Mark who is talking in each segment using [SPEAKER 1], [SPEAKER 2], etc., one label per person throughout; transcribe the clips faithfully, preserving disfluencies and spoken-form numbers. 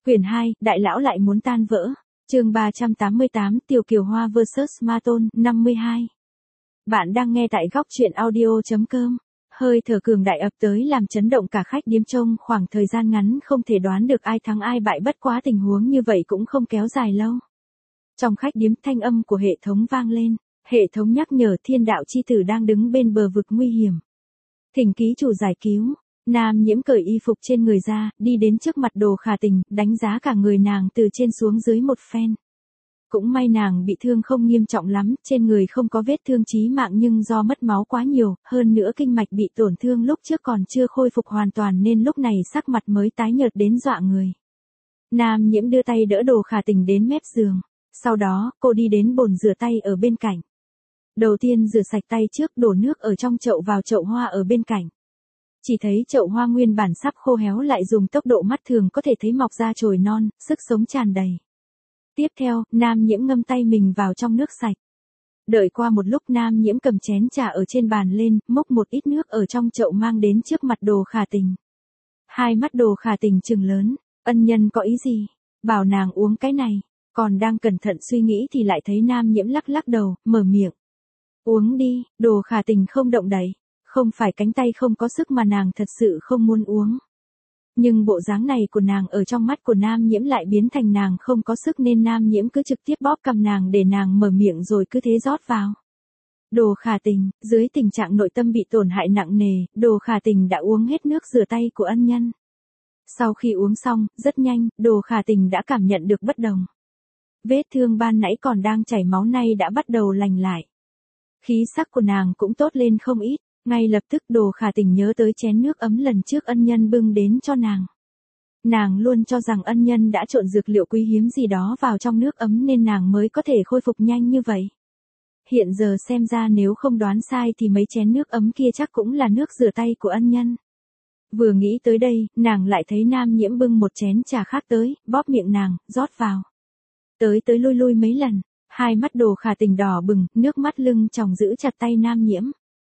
[SPEAKER 1] Quyển hai, Đại lão lại muốn tan vỡ. Chương ba trăm tám mươi tám, Tiểu Kiều Hoa versus Ma Tôn, năm mươi hai. Bạn đang nghe tại góc truyện audio chấm com. Hơi thở cường đại ập tới làm chấn động cả khách điếm, trong khoảng thời gian ngắn không thể đoán được ai thắng ai bại, bất quá tình huống như vậy cũng không kéo dài lâu. Trong khách điếm, thanh âm của hệ thống vang lên, hệ thống nhắc nhở Thiên Đạo chi tử đang đứng bên bờ vực nguy hiểm. Thỉnh ký chủ giải cứu. Nam Nhiễm cởi y phục trên người ra, đi đến trước mặt Đồ Khả Tình, đánh giá cả người nàng từ trên xuống dưới một phen. Cũng may nàng bị thương không nghiêm trọng lắm, trên người không có vết thương chí mạng, nhưng do mất máu quá nhiều, hơn nữa kinh mạch bị tổn thương lúc trước còn chưa khôi phục hoàn toàn nên lúc này sắc mặt mới tái nhợt đến dọa người. Nam Nhiễm đưa tay đỡ Đồ Khả Tình đến mép giường, sau đó cô đi đến bồn rửa tay ở bên cạnh. Đầu tiên rửa sạch tay trước, đổ nước ở trong chậu vào chậu hoa ở bên cạnh. Chỉ thấy chậu hoa nguyên bản sắp khô héo lại dùng tốc độ mắt thường có thể thấy mọc ra chồi non, sức sống tràn đầy. Tiếp theo, Nam Nhiễm ngâm tay mình vào trong nước sạch. Đợi qua một lúc, Nam Nhiễm cầm chén trà ở trên bàn lên, múc một ít nước ở trong chậu mang đến trước mặt Đồ Khả Tình. Hai mắt Đồ Khả Tình trừng lớn, ân nhân có ý gì? Bảo nàng uống cái này. Còn đang cẩn thận suy nghĩ thì lại thấy Nam Nhiễm lắc lắc đầu, mở miệng. Uống đi. Đồ Khả Tình không động đậy. Không phải cánh tay không có sức mà nàng thật sự không muốn uống. Nhưng bộ dáng này của nàng ở trong mắt của Nam Nhiễm lại biến thành nàng không có sức, nên Nam Nhiễm cứ trực tiếp bóp cầm nàng để nàng mở miệng rồi cứ thế rót vào. Đồ Khả Tình, dưới tình trạng nội tâm bị tổn hại nặng nề, Đồ Khả Tình đã uống hết nước rửa tay của ân nhân. Sau khi uống xong, rất nhanh, Đồ Khả Tình đã cảm nhận được bất đồng. Vết thương ban nãy còn đang chảy máu nay đã bắt đầu lành lại. Khí sắc của nàng cũng tốt lên không ít. Ngay lập tức Đồ Khả Tình nhớ tới chén nước ấm lần trước ân nhân bưng đến cho nàng. Nàng luôn cho rằng ân nhân đã trộn dược liệu quý hiếm gì đó vào trong nước ấm nên nàng mới có thể khôi phục nhanh như vậy. Hiện giờ xem ra nếu không đoán sai thì mấy chén nước ấm kia chắc cũng là nước rửa tay của ân nhân. Vừa nghĩ tới đây, nàng lại thấy Nam Nhiễm bưng một chén trà khác tới, bóp miệng nàng, rót vào. Tới tới lui lui mấy lần, hai mắt Đồ Khả Tình đỏ bừng, nước mắt lưng tròng giữ chặt tay Nam Nhiễm.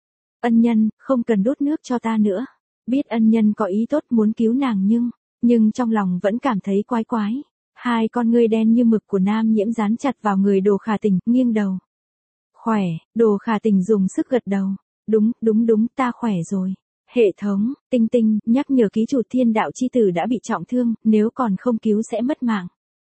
[SPEAKER 1] Ân nhân, không cần đút nước cho ta nữa. Biết ân nhân có ý tốt muốn cứu nàng nhưng, nhưng trong lòng vẫn cảm thấy quái quái. Hai con ngươi đen như mực của Nam Nhiễm dán chặt vào người Đồ Khả Tình, nghiêng đầu. Khỏe, Đồ Khả Tình dùng sức gật đầu. Đúng, đúng đúng, ta khỏe rồi. Hệ thống, tinh tinh, nhắc nhở ký chủ Thiên Đạo chi tử đã bị trọng thương, nếu còn không cứu sẽ mất mạng.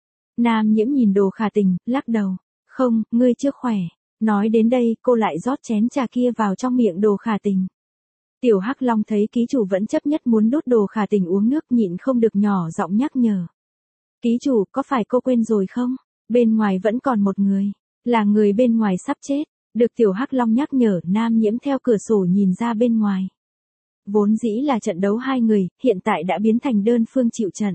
[SPEAKER 1] Nam Nhiễm nhìn Đồ Khả Tình, lắc đầu. Không, ngươi chưa khỏe. Nói đến đây, cô lại rót chén trà kia vào trong miệng Đồ Khả Tình. Tiểu Hắc Long thấy ký chủ vẫn chấp nhất muốn đút Đồ Khả Tình uống nước, nhịn không được nhỏ giọng nhắc nhở. Ký chủ, có phải cô quên rồi không? Bên ngoài vẫn còn một người. Là người bên ngoài sắp chết. Được Tiểu Hắc Long nhắc nhở, Nam Nhiễm theo cửa sổ nhìn ra bên ngoài. Vốn dĩ là trận đấu hai người, hiện tại đã biến thành đơn phương chịu trận.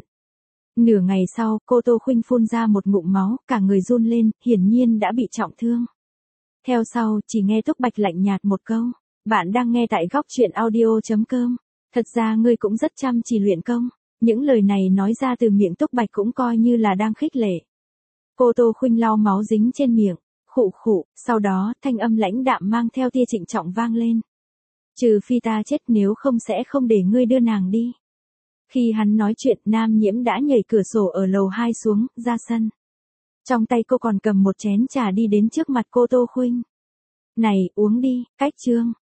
[SPEAKER 1] Nửa ngày sau, cô Tô Khuynh phun ra một ngụm máu, cả người run lên, hiển nhiên đã bị trọng thương. Theo sau, chỉ nghe Túc Bạch lạnh nhạt một câu. Bạn đang nghe tại góc truyện audio chấm com. Thật ra ngươi cũng rất chăm chỉ luyện công. Những lời này nói ra từ miệng Túc Bạch cũng coi như là đang khích lệ. Cô Tô Khuynh lau máu dính trên miệng, khụ khụ, sau đó thanh âm lãnh đạm mang theo tia trịnh trọng vang lên. Trừ phi ta chết, nếu không sẽ không để ngươi đưa nàng đi. Khi hắn nói chuyện, Nam Nhiễm đã nhảy cửa sổ ở lầu hai xuống, ra sân. Trong tay cô còn cầm một chén trà đi đến trước mặt cô Tô Khuynh. Này, uống đi, cách chương.